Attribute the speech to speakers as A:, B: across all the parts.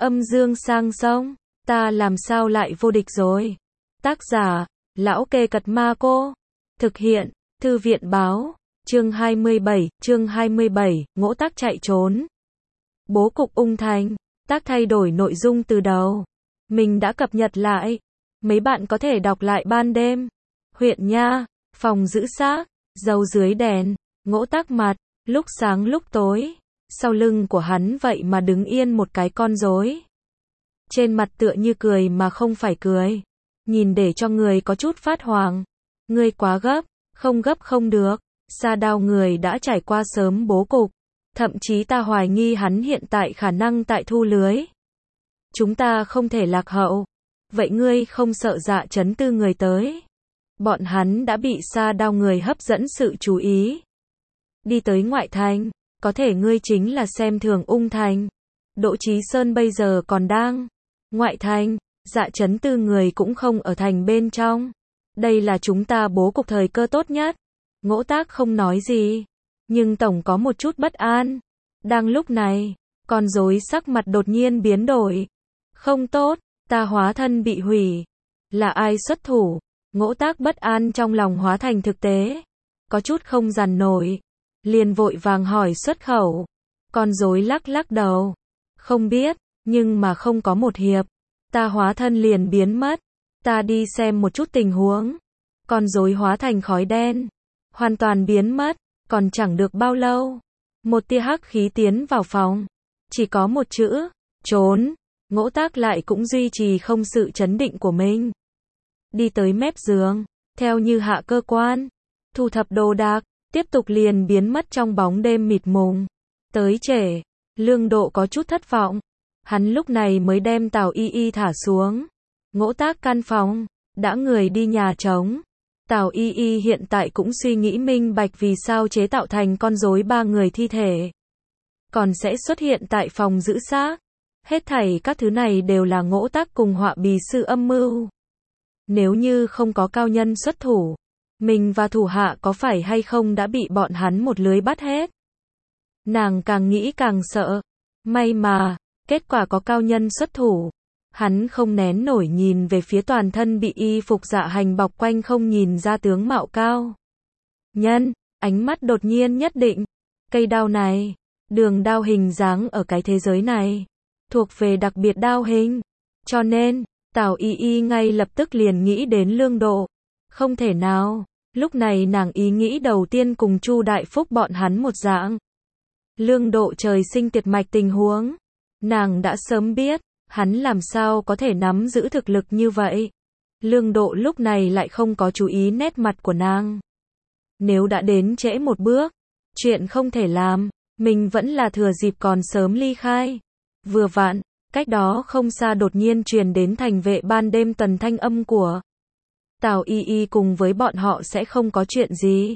A: Âm dương sang sông, ta làm sao lại vô địch rồi. Tác giả, Lão Kê Cật Ma Cô. Thực hiện, Thư viện báo. Chương 27, Ngỗ Tác chạy trốn. Bố cục Ung Thành, tác thay đổi nội dung từ đầu. Mình đã cập nhật lại. Mấy bạn có thể đọc lại ban đêm. Huyện Nha, phòng giữ xác, dầu dưới đèn, Ngỗ Tác mặt, lúc sáng lúc tối. Sau lưng của hắn vậy mà đứng yên một cái con rối. Trên mặt tựa như cười mà không phải cười. Nhìn để cho người có chút phát hoảng. Ngươi quá gấp không được. Sa Đao người đã trải qua sớm bố cục. Thậm chí ta hoài nghi hắn hiện tại khả năng tại thu lưới. Chúng ta không thể lạc hậu. Vậy ngươi không sợ Dạ Chấn Tư người tới? Bọn hắn đã bị Sa Đao người hấp dẫn sự chú ý. Đi tới ngoại thành, có thể ngươi chính là xem thường Ung Thành. Đỗ Chí Sơn bây giờ còn đang ngoại thành, Dạ Chấn Tư người cũng không ở thành bên trong. Đây là chúng ta bố cục thời cơ tốt nhất. Ngỗ Tác không nói gì, nhưng tổng có một chút bất an. Đang lúc này, con rối sắc mặt đột nhiên biến đổi. Không tốt, ta hóa thân bị hủy. Là ai xuất thủ? Ngỗ Tác bất an trong lòng hóa thành thực tế. Có chút không dằn nổi. Liền vội vàng hỏi xuất khẩu. Con rối lắc lắc đầu. Không biết, nhưng mà không có một hiệp. Ta hóa thân liền biến mất. Ta đi xem một chút tình huống. Con rối hóa thành khói đen. Hoàn toàn biến mất. Còn chẳng được bao lâu. Một tia hắc khí tiến vào phòng. Chỉ có một chữ. Trốn. Ngỗ Tác lại cũng duy trì không sự chấn định của mình. Đi tới mép giường. Theo như hạ cơ quan. Thu thập đồ đạc. Tiếp tục liền biến mất trong bóng đêm mịt mùng. Tới trễ. Lương Độ có chút thất vọng. Hắn lúc này mới đem Tào Y Y thả xuống. Ngỗ Tác căn phòng. Đã người đi nhà trống. Tào Y Y hiện tại cũng suy nghĩ minh bạch vì sao chế tạo thành con rối 3 người thi thể. Còn sẽ xuất hiện tại phòng giữ xác. Hết thảy các thứ này đều là Ngỗ Tác cùng Họa Bì Sư âm mưu. Nếu như không có cao nhân xuất thủ, mình và thủ hạ có phải hay không đã bị bọn hắn một lưới bắt hết. Nàng càng nghĩ càng sợ. May mà, kết quả có cao nhân xuất thủ. Hắn không nén nổi nhìn về phía toàn thân bị y phục dạ hành bọc quanh không nhìn ra tướng mạo cao nhân, ánh mắt đột nhiên nhất định. Cây đao này, đường đao hình dáng ở cái thế giới này, thuộc về đặc biệt đao hình. Cho nên, Tào Y Y ngay lập tức liền nghĩ đến Lương Độ. Không thể nào, lúc này nàng ý nghĩ đầu tiên cùng Chu Đại Phúc bọn hắn một dạng. Lương Độ trời sinh tuyệt mạch tình huống. Nàng đã sớm biết. Hắn làm sao có thể nắm giữ thực lực như vậy? Lương Độ lúc này lại không có chú ý nét mặt của nàng. Nếu đã đến trễ một bước, chuyện không thể làm, mình vẫn là thừa dịp còn sớm ly khai. Vừa vặn, cách đó không xa đột nhiên truyền đến thành vệ ban đêm tần thanh âm của Tào Y Y cùng với bọn họ sẽ không có chuyện gì.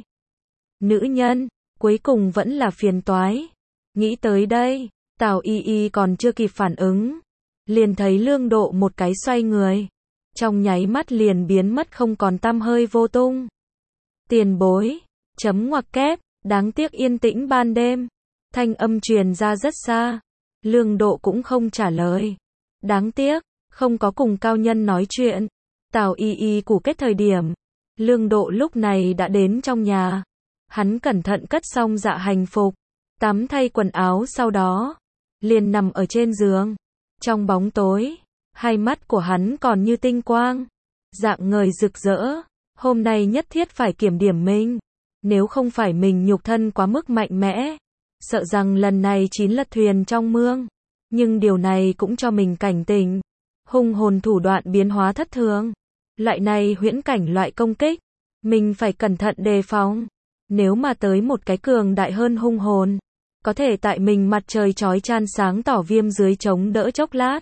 A: Nữ nhân, cuối cùng vẫn là phiền toái. Nghĩ tới đây, Tào Y Y còn chưa kịp phản ứng. Liền thấy Lương Độ một cái xoay người. Trong nháy mắt liền biến mất không còn tăm hơi vô tung. Tiền bối. Chấm ngoặc kép. Đáng tiếc yên tĩnh ban đêm. Thanh âm truyền ra rất xa. Lương Độ cũng không trả lời. Đáng tiếc. Không có cùng cao nhân nói chuyện. Tào Y Y củ kết thời điểm. Lương Độ lúc này đã đến trong nhà. Hắn cẩn thận cất xong dạ hành phục. Tắm thay quần áo sau đó. Liền nằm ở trên giường. Trong bóng tối, hai mắt của hắn còn như tinh quang, dạng ngời rực rỡ. Hôm nay nhất thiết phải kiểm điểm mình. Nếu không phải mình nhục thân quá mức mạnh mẽ, sợ rằng lần này chín lật thuyền trong mương. Nhưng điều này cũng cho mình cảnh tỉnh. Hung hồn thủ đoạn biến hóa thất thường. Loại này huyễn cảnh loại công kích, mình phải cẩn thận đề phòng. Nếu mà tới một cái cường đại hơn hung hồn, có thể tại mình mặt trời chói chan sáng tỏ viêm dưới chống đỡ chốc lát.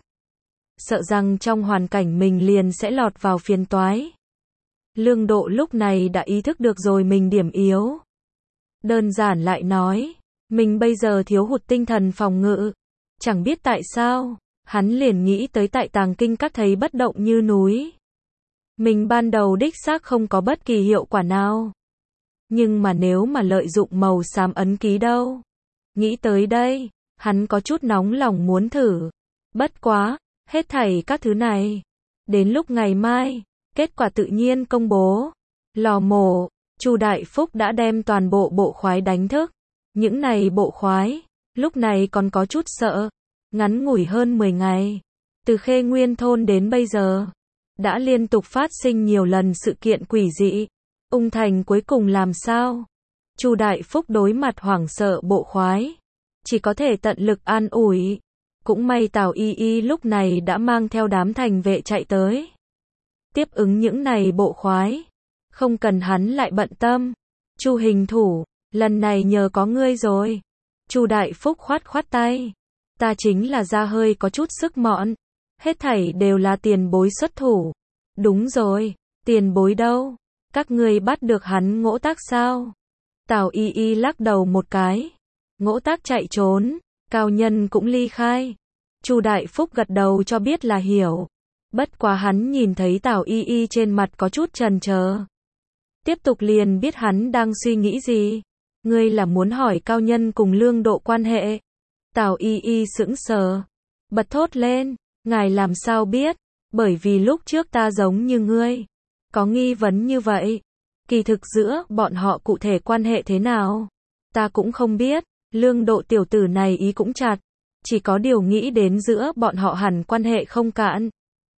A: Sợ rằng trong hoàn cảnh mình liền sẽ lọt vào phiền toái. Lương Độ lúc này đã ý thức được rồi mình điểm yếu. Đơn giản lại nói, mình bây giờ thiếu hụt tinh thần phòng ngự. Chẳng biết tại sao, hắn liền nghĩ tới tại Tàng Kinh Các thấy bất động như núi. Mình ban đầu đích xác không có bất kỳ hiệu quả nào. Nhưng mà nếu mà lợi dụng màu xám ấn ký đâu? Nghĩ tới đây, hắn có chút nóng lòng muốn thử. Bất quá, hết thảy các thứ này. Đến lúc ngày mai, kết quả tự nhiên công bố. Lò mổ, Chu Đại Phúc đã đem toàn bộ bộ khoái đánh thức. Những này bộ khoái, lúc này còn có chút sợ. Ngắn ngủi hơn 10 ngày. Từ Khê Nguyên thôn đến bây giờ, đã liên tục phát sinh nhiều lần sự kiện quỷ dị. Ung Thành cuối cùng làm sao? Chu Đại Phúc đối mặt hoảng sợ bộ khoái, chỉ có thể tận lực an ủi. Cũng may Tào Y Y lúc này đã mang theo đám thành vệ chạy tới. Tiếp ứng những này bộ khoái, không cần hắn lại bận tâm. Chu hình thủ, lần này nhờ có ngươi rồi. Chu Đại Phúc khoát khoát tay. Ta chính là ra hơi có chút sức mọn. Hết thảy đều là tiền bối xuất thủ. Đúng rồi, tiền bối đâu? Các ngươi bắt được hắn Ngỗ Tác sao? Tào Y Y lắc đầu một cái. Ngỗ Tác chạy trốn, cao nhân cũng ly khai. Chu Đại Phúc gật đầu cho biết là hiểu. Bất quá hắn nhìn thấy Tào Y Y trên mặt có chút chần chờ. Tiếp tục liền biết hắn đang suy nghĩ gì. Ngươi là muốn hỏi cao nhân cùng Lương Độ quan hệ? Tào Y Y sững sờ, bật thốt lên, ngài làm sao biết? Bởi vì lúc trước ta giống như ngươi, có nghi vấn như vậy. Kỳ thực giữa bọn họ cụ thể quan hệ thế nào? Ta cũng không biết, Lương Độ tiểu tử này ý cũng chặt, chỉ có điều nghĩ đến giữa bọn họ hẳn quan hệ không cạn.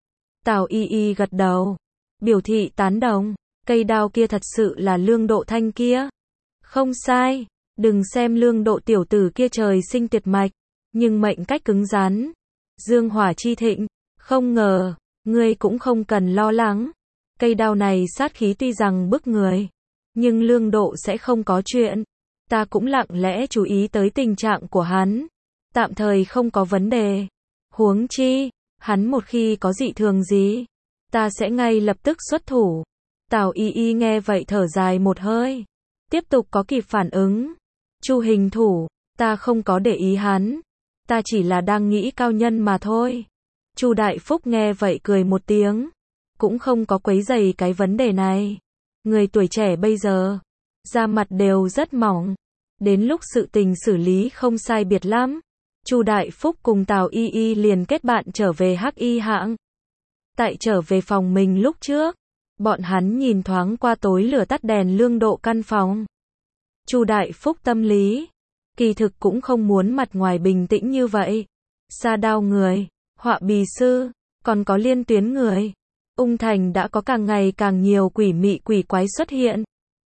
A: Tào Y Y gật đầu, biểu thị tán đồng, cây đao kia thật sự là Lương Độ thanh kia. Không sai, đừng xem Lương Độ tiểu tử kia trời sinh tuyệt mạch, nhưng mệnh cách cứng rắn, dương hỏa chi thịnh, không ngờ, ngươi cũng không cần lo lắng. Cây đao này sát khí tuy rằng bức người, nhưng Lương Độ sẽ không có chuyện. Ta cũng lặng lẽ chú ý tới tình trạng của hắn, tạm thời không có vấn đề. Huống chi, hắn một khi có dị thường gì, ta sẽ ngay lập tức xuất thủ. Tào Y Y nghe vậy thở dài một hơi, tiếp tục có kịp phản ứng. Chu hình thủ, ta không có để ý hắn, ta chỉ là đang nghĩ cao nhân mà thôi. Chu Đại Phúc nghe vậy cười một tiếng, cũng không có quấy rầy cái vấn đề này. Người tuổi trẻ bây giờ, da mặt đều rất mỏng, đến lúc sự tình xử lý không sai biệt lắm. Chu Đại Phúc cùng Tào Y Y liền kết bạn trở về Hắc Y hãng. Tại trở về phòng mình lúc trước, bọn hắn nhìn thoáng qua tối lửa tắt đèn Lương Độ căn phòng. Chu Đại Phúc tâm lý, kỳ thực cũng không muốn mặt ngoài bình tĩnh như vậy. Sa đao người, họa bì sư, còn có liên tuyến người. Ung Thành đã có càng ngày càng nhiều quỷ mị quỷ quái xuất hiện.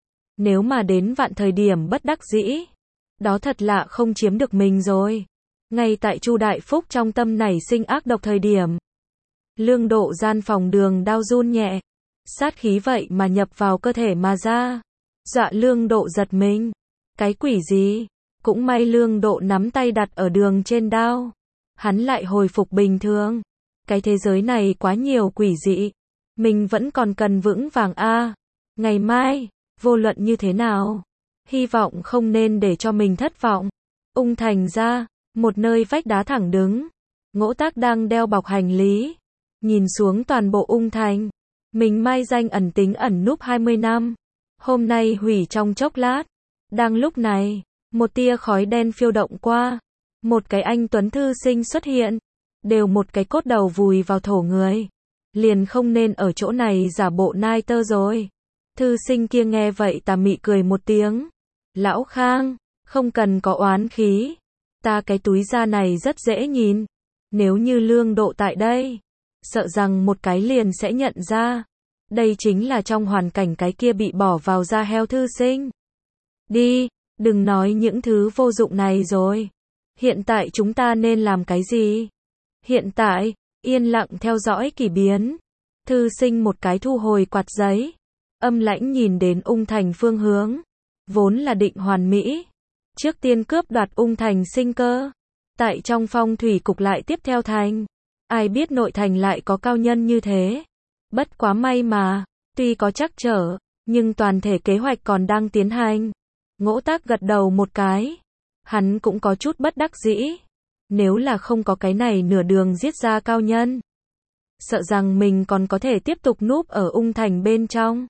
A: Nếu mà đến vạn thời điểm bất đắc dĩ, đó thật lạ không chiếm được mình rồi. Ngay tại Chu Đại Phúc trong tâm nảy sinh ác độc thời điểm, Lương Độ gian phòng đường đao run nhẹ, sát khí vậy mà nhập vào cơ thể mà ra, dọa Lương Độ giật mình. Cái quỷ gì? Cũng may Lương Độ nắm tay đặt ở đường trên đao, hắn lại hồi phục bình thường. Cái thế giới này quá nhiều quỷ dị, mình vẫn còn cần vững vàng a. Ngày mai, vô luận như thế nào, hy vọng không nên để cho mình thất vọng. Ung Thành ra, một nơi vách đá thẳng đứng, Ngỗ Tác đang đeo bọc hành lý, nhìn xuống toàn bộ Ung Thành. Mình mai danh ẩn tính ẩn núp 20 năm, hôm nay hủy trong chốc lát. Đang lúc này, một tia khói đen phiêu động qua, một cái anh tuấn thư sinh xuất hiện, đều một cái cốt đầu vùi vào thổ người, liền không nên ở chỗ này giả bộ nai tơ rồi. Thư sinh kia nghe vậy tà mị cười một tiếng, lão Khang, không cần có oán khí, ta cái túi da này rất dễ nhìn, nếu như Lương Độ tại đây, sợ rằng một cái liền sẽ nhận ra, đây chính là trong hoàn cảnh cái kia bị bỏ vào da heo thư sinh. Đi, đừng nói những thứ vô dụng này rồi. Hiện tại chúng ta nên làm cái gì? Hiện tại, yên lặng theo dõi kỳ biến. Thư sinh một cái thu hồi quạt giấy, âm lãnh nhìn đến Ung Thành phương hướng, vốn là định hoàn mỹ, trước tiên cướp đoạt Ung Thành sinh cơ. Tại trong phong thủy cục lại tiếp theo thành, ai biết nội thành lại có cao nhân như thế. Bất quá may mà, tuy có trắc trở, nhưng toàn thể kế hoạch còn đang tiến hành. Ngỗ Tác gật đầu một cái, hắn cũng có chút bất đắc dĩ. Nếu là không có cái này nửa đường giết ra cao nhân, sợ rằng mình còn có thể tiếp tục núp ở Ung Thành bên trong.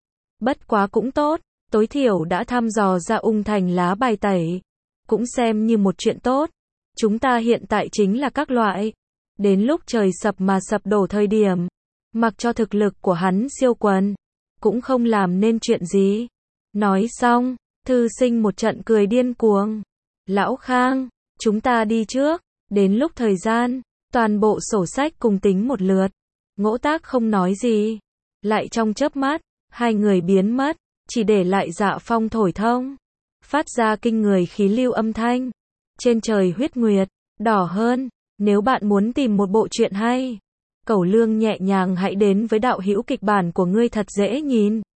A: Bất quá cũng tốt, tối thiểu đã thăm dò ra Ung Thành lá bài tẩy, cũng xem như một chuyện tốt. Chúng ta hiện tại chính là các loại Đến lúc trời sập mà sập đổ thời điểm, mặc cho thực lực của hắn siêu quần, cũng không làm nên chuyện gì. Nói xong, thư sinh một trận cười điên cuồng. Lão Khang, chúng ta đi trước, đến lúc thời gian, toàn bộ sổ sách cùng tính một lượt. Ngỗ Tác không nói gì, lại trong chớp mắt, hai người biến mất, chỉ để lại Dạ Phong thổi thông, phát ra kinh người khí lưu âm thanh. Trên trời huyết nguyệt, đỏ hơn, nếu bạn muốn tìm một bộ truyện hay, Cẩu Lương nhẹ nhàng hãy đến với đạo hữu kịch bản của ngươi thật dễ nhìn.